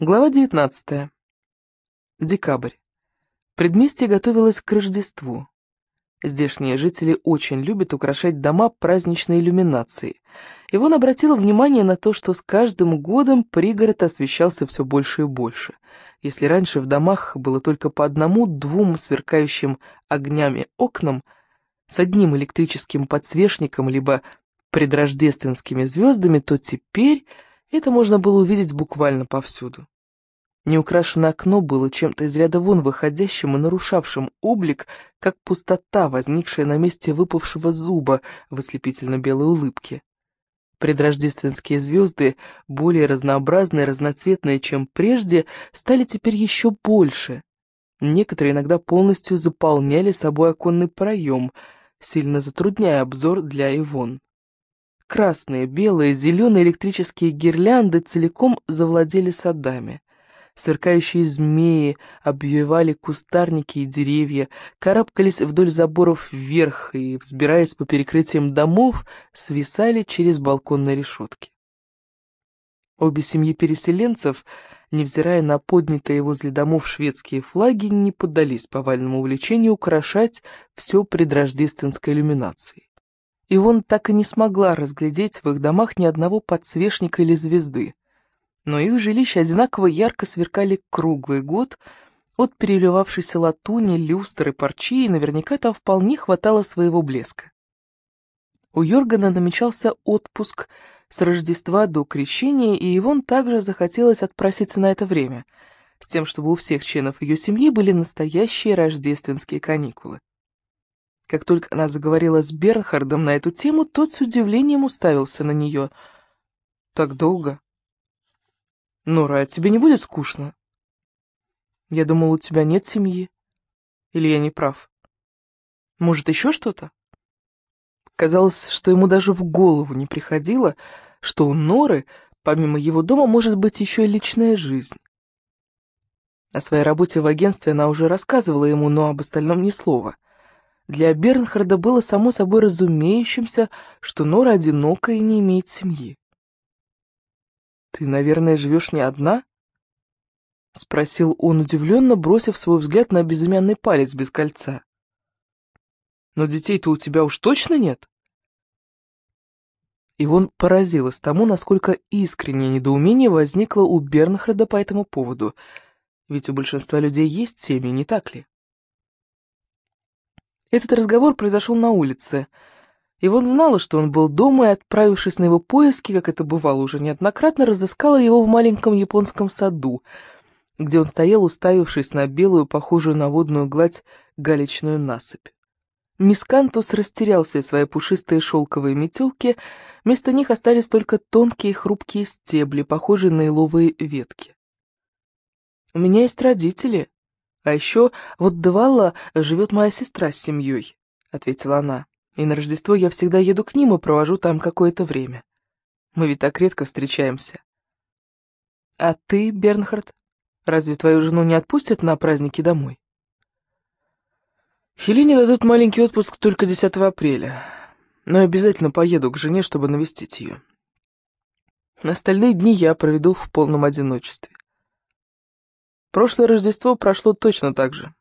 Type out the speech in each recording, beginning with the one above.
Глава 19. Декабрь. Предместье готовилось к Рождеству. Здешние жители очень любят украшать дома праздничной иллюминацией. Ивон обратила внимание на то, что с каждым годом пригород освещался все больше и больше. Если раньше в домах было только по одному-двум сверкающим огнями окнам с одним электрическим подсвечником либо предрождественскими звездами, то теперь это можно было увидеть буквально повсюду. Неукрашенное окно было чем-то из ряда вон выходящим и нарушавшим облик, как пустота, возникшая на месте выпавшего зуба в ослепительно-белой улыбке. Предрождественские звезды, более разнообразные и разноцветные, чем прежде, стали теперь еще больше. Некоторые иногда полностью заполняли собой оконный проем, сильно затрудняя обзор для Ивон. Красные, белые, зеленые электрические гирлянды целиком завладели садами. Сверкающие змеи обвивали кустарники и деревья, карабкались вдоль заборов вверх и, взбираясь по перекрытиям домов, свисали через балконные решетки. Обе семьи переселенцев, невзирая на поднятые возле домов шведские флаги, не поддались повальному увлечению украшать все предрождественской иллюминацией. Ивон так и не смогла разглядеть в их домах ни одного подсвечника или звезды. Но их жилища одинаково ярко сверкали круглый год, от переливавшейся латуни, люстры и парчи, и наверняка там вполне хватало своего блеска. У Йоргана намечался отпуск с Рождества до Крещения, и Ивон также захотелось отпроситься на это время, с тем, чтобы у всех членов ее семьи были настоящие рождественские каникулы. Как только она заговорила с Бернхардом на эту тему, тот с удивлением уставился на нее. «Так долго? Нора, а тебе не будет скучно? Я думал, у тебя нет семьи. Или я не прав? Может, еще что-то?» Казалось, что ему даже в голову не приходило, что у Норы, помимо его дома, может быть еще и личная жизнь. О своей работе в агентстве она уже рассказывала ему, но об остальном ни слова. Для Бернхарда было само собой разумеющимся, что Нора одинока и не имеет семьи. «Ты, наверное, живешь не одна?» — спросил он удивленно, бросив свой взгляд на безымянный палец без кольца. «Но детей-то у тебя уж точно нет?» Ивон поразилась тому, насколько искреннее недоумение возникло у Бернхарда по этому поводу, ведь у большинства людей есть семьи, не так ли? Этот разговор произошел на улице. Ивон знала, что он был дома, и, отправившись на его поиски, как это бывало уже неоднократно, разыскала его в маленьком японском саду, где он стоял, уставившись на белую, похожую на водную гладь, галечную насыпь. Мискантус растерялся из своей пушистые шелковые метелки, вместо них остались только тонкие хрупкие стебли, похожие на еловые ветки. «У меня есть родители, а еще вот Девалла живет моя сестра с семьей», — ответила она. «И на Рождество я всегда еду к ним и провожу там какое-то время. Мы ведь так редко встречаемся». «А ты, Бернхард, разве твою жену не отпустят на праздники домой?» «Хелене дадут маленький отпуск только 10 апреля, но я обязательно поеду к жене, чтобы навестить ее. Остальные дни я проведу в полном одиночестве. Прошлое Рождество прошло точно так же».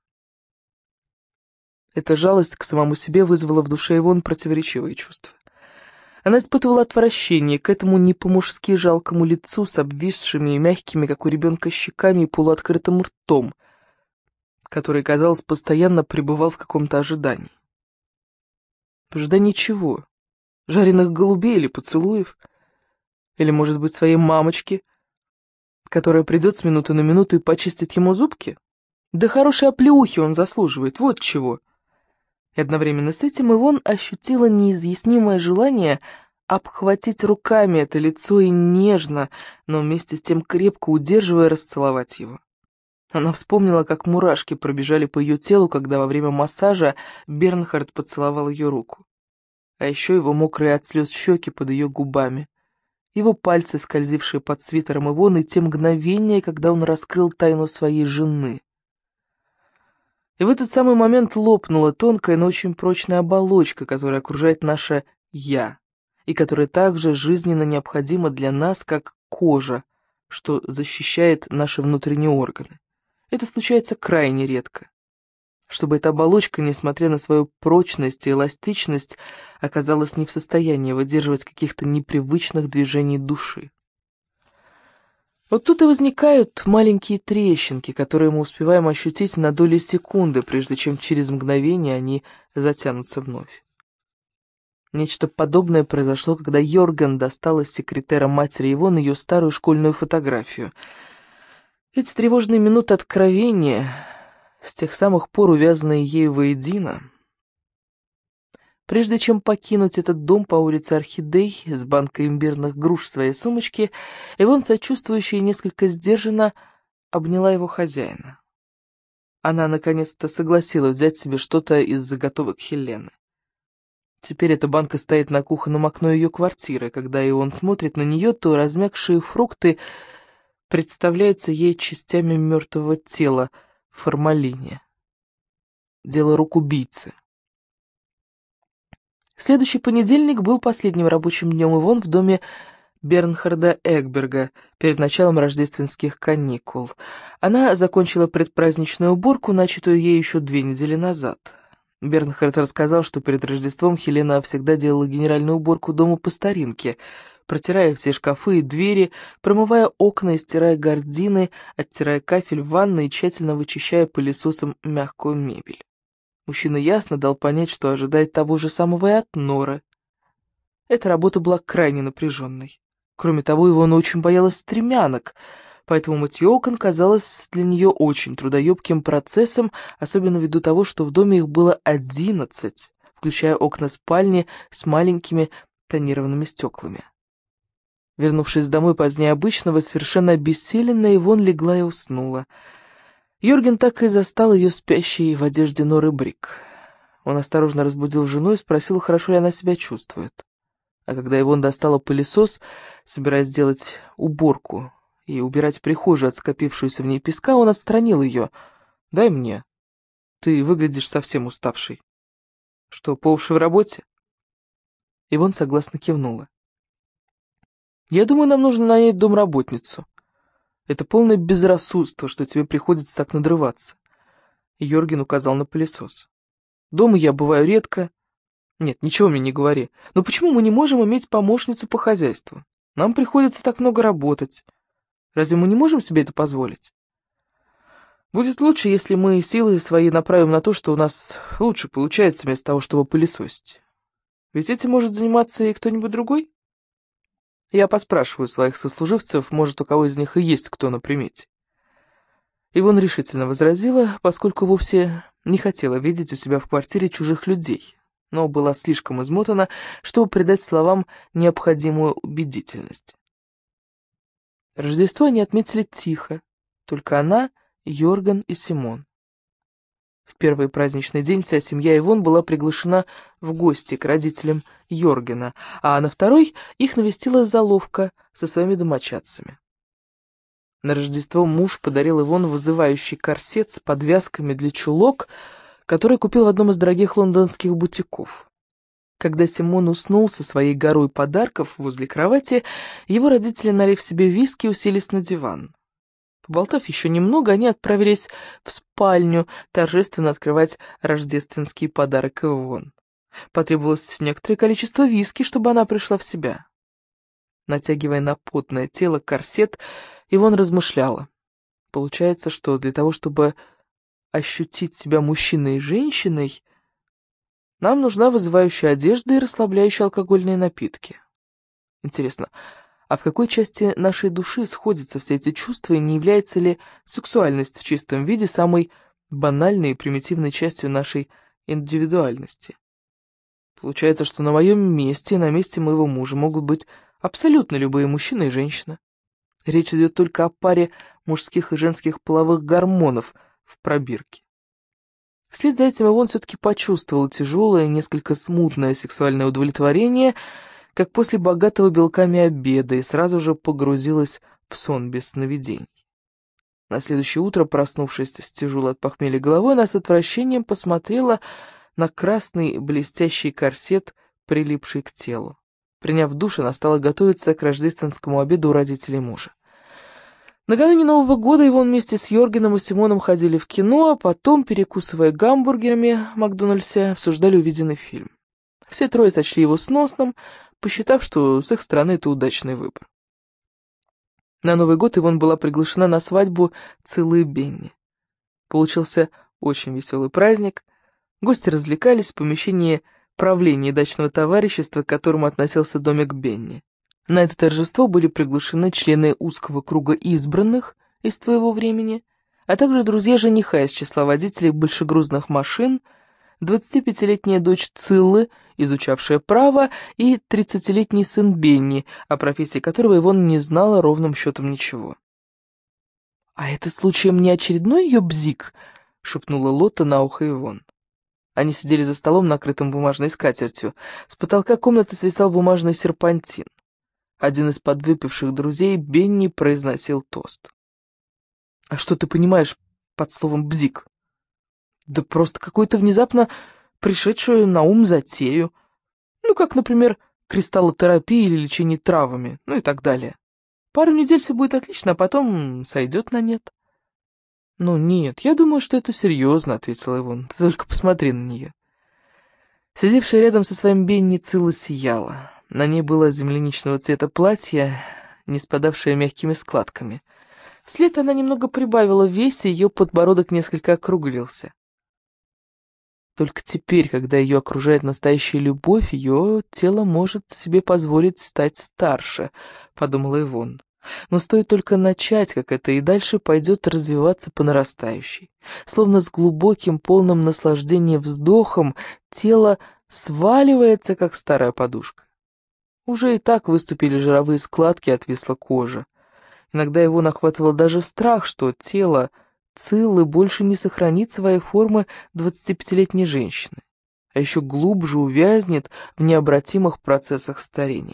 Эта жалость к самому себе вызвала в душе Ивон противоречивые чувства. Она испытывала отвращение к этому не по-мужски жалкому лицу с обвисшими и мягкими, как у ребенка, щеками и полуоткрытым ртом, который, казалось, постоянно пребывал в каком-то ожидании. В ожидании чего? Жареных голубей или поцелуев? Или, может быть, своей мамочки, которая придет с минуты на минуту и почистит ему зубки? Да хорошей оплеухи он заслуживает, вот чего. И одновременно с этим Ивон ощутила неизъяснимое желание обхватить руками это лицо и нежно, но вместе с тем крепко удерживая, расцеловать его. Она вспомнила, как мурашки пробежали по ее телу, когда во время массажа Бернхард поцеловал ее руку. А еще его мокрые от слез щеки под ее губами, его пальцы, скользившие под свитером Ивон, и те мгновения, когда он раскрыл тайну своей жены. И в этот самый момент лопнула тонкая, но очень прочная оболочка, которая окружает наше «я», и которая также жизненно необходима для нас, как кожа, что защищает наши внутренние органы. Это случается крайне редко. Чтобы эта оболочка, несмотря на свою прочность и эластичность, оказалась не в состоянии выдерживать каких-то непривычных движений души. Вот тут и возникают маленькие трещинки, которые мы успеваем ощутить на доли секунды, прежде чем через мгновение они затянутся вновь. Нечто подобное произошло, когда Йорген достал из секретера матери Ивон ее старую школьную фотографию. Эти тревожные минуты откровения, с тех самых пор увязанные ею воедино. Прежде чем покинуть этот дом по улице Орхидей с банкой имбирных груш в своей сумочке, Ивон, сочувствующая и несколько сдержанно, обняла его хозяина. Она наконец-то согласилась взять себе что-то из заготовок Хелены. Теперь эта банка стоит на кухонном окне ее квартиры. Когда Ивон смотрит на нее, то размягшие фрукты представляются ей частями мертвого тела в формалине. Дело рук убийцы. Следующий понедельник был последним рабочим днем Ивон в доме Бернхарда Эгберга перед началом рождественских каникул. Она закончила предпраздничную уборку, начатую ей еще 2 недели назад. Бернхард рассказал, что перед Рождеством Хелена всегда делала генеральную уборку дома по старинке, протирая все шкафы и двери, промывая окна и стирая гардины, оттирая кафель в ванной и тщательно вычищая пылесосом мягкую мебель. Мужчина ясно дал понять, что ожидает того же самого и от Норы. Эта работа была крайне напряженной. Кроме того, Ивона очень боялась стремянок, поэтому мытье окон казалось для нее очень трудоемким процессом, особенно ввиду того, что в доме их было 11, включая окна спальни с маленькими тонированными стеклами. Вернувшись домой позднее обычного, совершенно обессиленная, Ивон легла и уснула. Йорген так и застал ее спящей в одежде Норы Брик. Он осторожно разбудил жену и спросил, хорошо ли она себя чувствует. А когда Ивон достала пылесос, собираясь сделать уборку и убирать прихожую от скопившуюся в ней песка, он отстранил ее. «Дай мне. Ты выглядишь совсем уставшей». «Что, по уши в работе?» Ивон согласно кивнула. «Я думаю, нам нужно нанять домработницу. Это полное безрассудство, что тебе приходится так надрываться». Йорген указал на пылесос. «Дома я бываю редко». «Нет, ничего мне не говори. Но почему мы не можем иметь помощницу по хозяйству? Нам приходится так много работать. Разве мы не можем себе это позволить? Будет лучше, если мы силы свои направим на то, что у нас лучше получается, вместо того, чтобы пылесосить. Ведь этим может заниматься и кто-нибудь другой. Я поспрашиваю своих сослуживцев, может, у кого из них и есть кто на примете». Ивон решительно возразила, поскольку вовсе не хотела видеть у себя в квартире чужих людей, но была слишком измотана, чтобы придать словам необходимую убедительность. Рождество они отметили тихо, только она, Йорген и Симон. В первый праздничный день вся семья Ивон была приглашена в гости к родителям Йоргена, а на второй их навестила заловка со своими домочадцами. На Рождество муж подарил Ивон вызывающий корсет с подвязками для чулок, который купил в одном из дорогих лондонских бутиков. Когда Симон уснул со своей горой подарков возле кровати, его родители, налив себе виски, уселись на диван. Поболтав еще немного, они отправились в спальню торжественно открывать рождественский подарок Ивон. Потребовалось некоторое количество виски, чтобы она пришла в себя. Натягивая на потное тело корсет, Ивон размышляла. Получается, что для того, чтобы ощутить себя мужчиной и женщиной, нам нужна вызывающая одежда и расслабляющие алкогольные напитки. Интересно, а в какой части нашей души сходятся все эти чувства, и не является ли сексуальность в чистом виде самой банальной и примитивной частью нашей индивидуальности? Получается, что на моем месте и на месте моего мужа могут быть абсолютно любые мужчина и женщина. Речь идет только о паре мужских и женских половых гормонов в пробирке. Вслед за этим Ивон все-таки почувствовала тяжелое, несколько смутное сексуальное удовлетворение, как после богатого белками обеда, и сразу же погрузилась в сон без сновидений. На следующее утро, проснувшись с тяжелой от похмелья головой, она с отвращением посмотрела на красный блестящий корсет, прилипший к телу. Приняв душ, она стала готовиться к рождественскому обеду у родителей мужа. Накануне Нового года Ивон вместе с Йоргеном и Симоном ходили в кино, а потом, перекусывая гамбургерами в Макдональдсе, обсуждали увиденный фильм. Все трое сочли его сносным, посчитав, что с их стороны это удачный выбор. На Новый год Ивон была приглашена на свадьбу Циллы и Бенни. Получился очень веселый праздник. Гости развлекались в помещении правления дачного товарищества, к которому относился домик Бенни. На это торжество были приглашены члены узкого круга избранных из твоего времени, а также друзья жениха из числа водителей большегрузных машин, 25-летняя дочь Циллы, изучавшая право, и 30-летний сын Бенни, о профессии которого Ивон не знала ровным счетом ничего. «А это случаем не очередной ее бзик?» — шепнула Лотта на ухо Ивон. Они сидели за столом, накрытым бумажной скатертью. С потолка комнаты свисал бумажный серпантин. Один из подвыпивших друзей Бенни произносил тост. «А что ты понимаешь под словом «бзик»?» «Да просто какую-то внезапно пришедшую на ум затею. Ну, как, например, кристаллотерапия или лечение травами, ну и так далее. Пару недель все будет отлично, а потом сойдет на нет». «Ну нет, я думаю, что это серьезно», — ответила Ивон. «Ты только посмотри на нее». Сидевшая рядом со своим Бенни Цилла сияла. На ней было земляничного цвета платье, не спадавшее мягкими складками. Вслед она немного прибавила в весе, ее подбородок несколько округлился. Только теперь, когда ее окружает настоящая любовь, ее тело может себе позволить стать старше, подумала Ивон. Но стоит только начать, как это, и дальше пойдет развиваться по нарастающей. Словно с глубоким, полным наслаждения вздохом тело сваливается, как старая подушка. Уже и так выступили жировые складки, отвисла кожа. Иногда его нахватывал даже страх, что тело Циллы больше не сохранит своей формы 25-летней женщины, а еще глубже увязнет в необратимых процессах старения.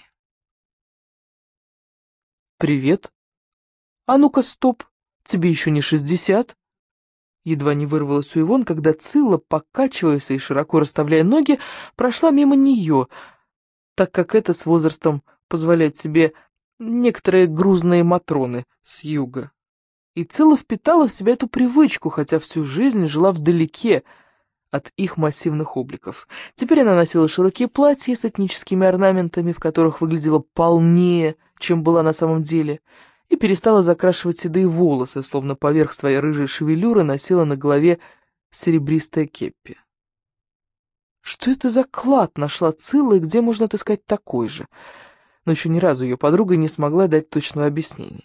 «Привет. А ну-ка, стоп. Тебе еще не 60?» Едва не вырвалась у Ивон, когда Цилла, покачиваясь и широко расставляя ноги, прошла мимо нее, так как это с возрастом позволяет себе некоторые грузные матроны с юга. И Цилла впитала в себя эту привычку, хотя всю жизнь жила вдалеке от их массивных обликов. Теперь она носила широкие платья с этническими орнаментами, в которых выглядела полнее, чем была на самом деле, и перестала закрашивать седые волосы, словно поверх своей рыжей шевелюры носила на голове серебристое кеппи. Что это за клад нашла Цилла и где можно отыскать такой же? Но еще ни разу ее подруга не смогла дать точного объяснения.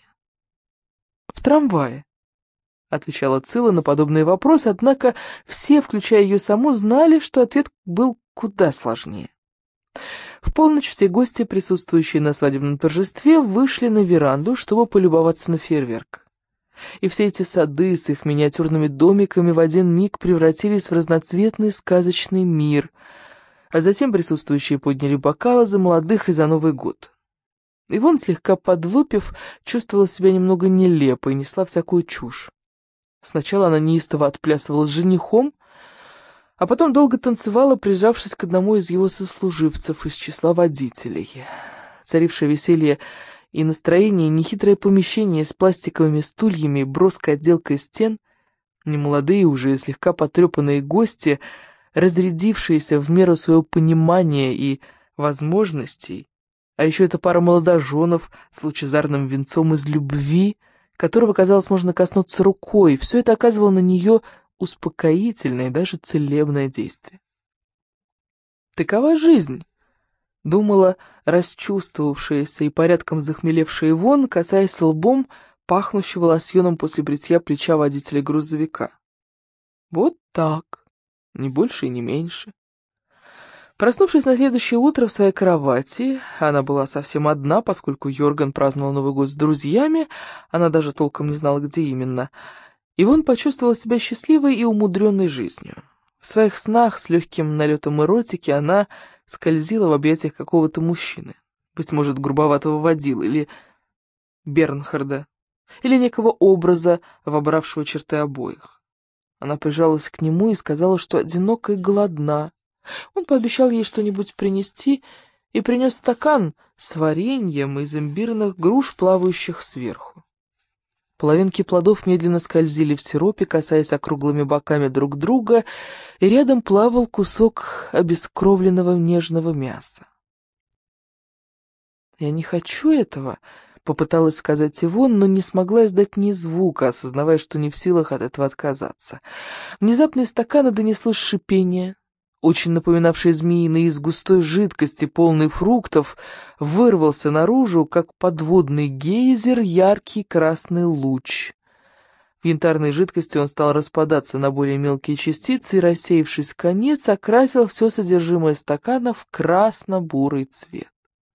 «В трамвае», — отвечала Цилла на подобные вопросы, однако все, включая ее саму, знали, что ответ был куда сложнее. В полночь все гости, присутствующие на свадебном торжестве, вышли на веранду, чтобы полюбоваться на фейерверк. И все эти сады с их миниатюрными домиками в один миг превратились в разноцветный сказочный мир, а затем присутствующие подняли бокалы за молодых и за Новый год. Ивон, слегка подвыпив, чувствовала себя немного нелепо и несла всякую чушь. Сначала она неистово отплясывала с женихом, а потом долго танцевала, прижавшись к одному из его сослуживцев из числа водителей. Царившее веселье и настроение, нехитрое помещение с пластиковыми стульями и броской отделкой стен, немолодые уже слегка потрепанные гости, разрядившиеся в меру своего понимания и возможностей, а еще эта пара молодоженов с лучезарным венцом из любви, которого, казалось, можно коснуться рукой, все это оказывало на нее успокоительное и даже целебное действие. «Такова жизнь», — думала расчувствовавшаяся и порядком захмелевшая Ивон, касаясь лбом пахнущего лосьоном после бритья плеча водителя грузовика. «Вот так, ни больше и не меньше». Проснувшись на следующее утро в своей кровати, она была совсем одна, поскольку Йорген праздновал Новый год с друзьями, она даже толком не знала, где именно, Ивон почувствовала себя счастливой и умудренной жизнью. В своих снах с легким налетом эротики она скользила в объятиях какого-то мужчины, быть может, грубоватого водила или Бернхарда, или некого образа, вобравшего черты обоих. Она прижалась к нему и сказала, что одинока и голодна. Он пообещал ей что-нибудь принести и принес стакан с вареньем из имбирных груш, плавающих сверху. Половинки плодов медленно скользили в сиропе, касаясь округлыми боками друг друга, и рядом плавал кусок обескровленного нежного мяса. «Я не хочу этого», — попыталась сказать Ивонна, но не смогла издать ни звука, осознавая, что не в силах от этого отказаться. Внезапно из стакана донеслось шипение, очень напоминавший змеиный, из густой жидкости, полный фруктов, вырвался наружу, как подводный гейзер, яркий красный луч. В янтарной жидкости он стал распадаться на более мелкие частицы и, рассеявшись в конец, окрасил все содержимое стакана в красно-бурый цвет.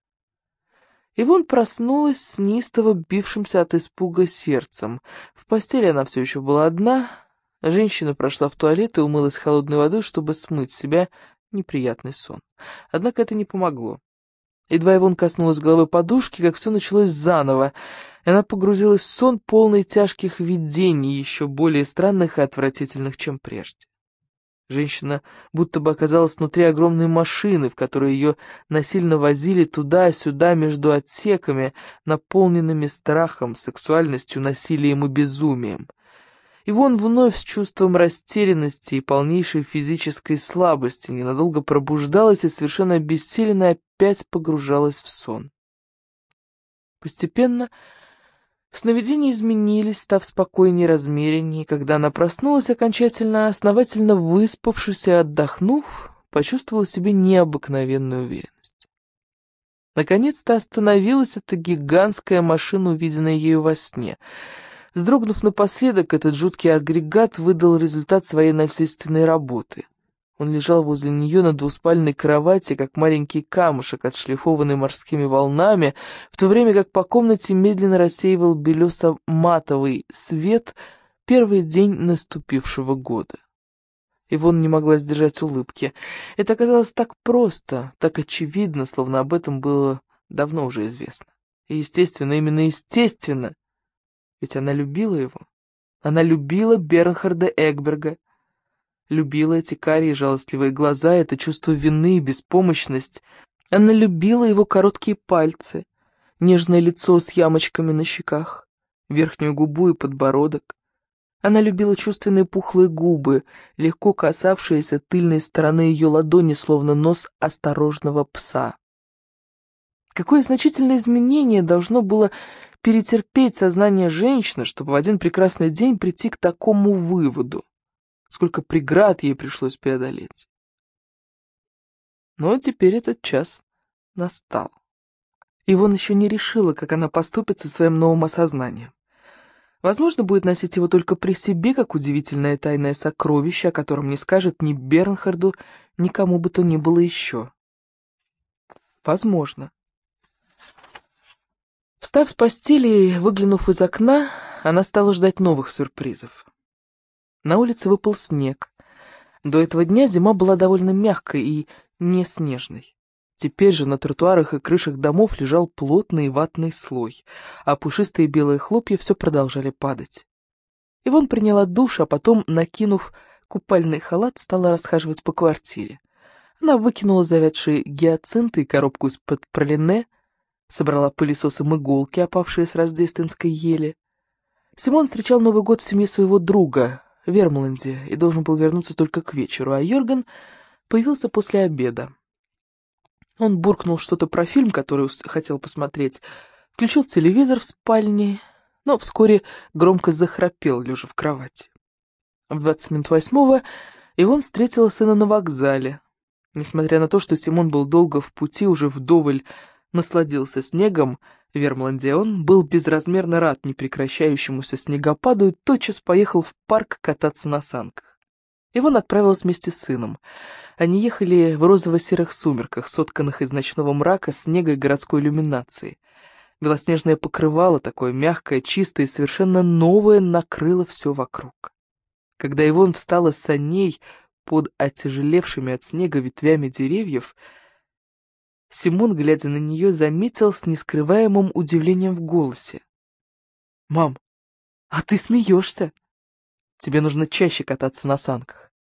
Ивонна проснулась с неистово бившимся от испуга сердцем. В постели она все еще была одна. Женщина прошла в туалет и умылась холодной водой, чтобы смыть с себя неприятный сон. Однако это не помогло. Едва Ивонна коснулась головы подушки, как все началось заново, и она погрузилась в сон, полный тяжких видений, еще более странных и отвратительных, чем прежде. Женщина будто бы оказалась внутри огромной машины, в которой ее насильно возили туда-сюда между отсеками, наполненными страхом, сексуальностью, насилием и безумием. И вон вновь с чувством растерянности и полнейшей физической слабости ненадолго пробуждалась и совершенно обессиленная опять погружалась в сон. Постепенно сновидения изменились, став спокойнее и размереннее, и когда она проснулась окончательно, основательно выспавшись и отдохнув, почувствовала в себе необыкновенную уверенность. Наконец-то остановилась эта гигантская машина, увиденная ею во сне. Вздрогнув напоследок, этот жуткий агрегат выдал результат своей насильственной работы. Он лежал возле нее на двуспальной кровати, как маленький камушек, отшлифованный морскими волнами, в то время как по комнате медленно рассеивал белесо-матовый свет первый день наступившего года. Ивонна не могла сдержать улыбки. Это оказалось так просто, так очевидно, словно об этом было давно уже известно. И естественно, именно естественно, ведь она любила его. Она любила Бернхарда Экберга. Любила эти карие жалостливые глаза, это чувство вины и беспомощность. Она любила его короткие пальцы, нежное лицо с ямочками на щеках, верхнюю губу и подбородок. Она любила чувственные пухлые губы, легко касавшиеся тыльной стороны ее ладони, словно нос осторожного пса. Какое значительное изменение должно было перетерпеть сознание женщины, чтобы в один прекрасный день прийти к такому выводу? Сколько преград ей пришлось преодолеть. Но теперь этот час настал. Ивонна еще не решила, как она поступит со своим новым осознанием. Возможно, будет носить его только при себе, как удивительное тайное сокровище, о котором не скажет ни Бернхарду, ни кому бы то ни было еще. Возможно. Встав с постели и выглянув из окна, она стала ждать новых сюрпризов. На улице выпал снег. До этого дня зима была довольно мягкой и не снежной. Теперь же на тротуарах и крышах домов лежал плотный ватный слой, а пушистые белые хлопья все продолжали падать. Ивонна приняла душ, а потом, накинув купальный халат, стала расхаживать по квартире. Она выкинула завядшие гиацинты и коробку из-под пралине, собрала пылесосом иголки, опавшие с рождественской ели. Симон встречал Новый год в семье своего друга в Вермланде и должен был вернуться только к вечеру, а Йорген появился после обеда. Он буркнул что-то про фильм, который хотел посмотреть, включил телевизор в спальне, но вскоре громко захрапел, лежа в кровати. В 20 минут 8 Ивонна встретила сына на вокзале. Несмотря на то, что Симон был долго в пути, уже вдоволь насладился снегом в Вермланде, он был безразмерно рад непрекращающемуся снегопаду и тотчас поехал в парк кататься на санках. Ивонна отправилась вместе с сыном. Они ехали в розово-серых сумерках, сотканных из ночного мрака, снега и городской иллюминации. Белоснежное покрывало, такое мягкое, чистое и совершенно новое, накрыло все вокруг. Когда Ивонна встала с саней под оттяжелевшими от снега ветвями деревьев, Симон, глядя на нее, заметил с нескрываемым удивлением в голосе: «Мам, а ты смеешься? Тебе нужно чаще кататься на санках».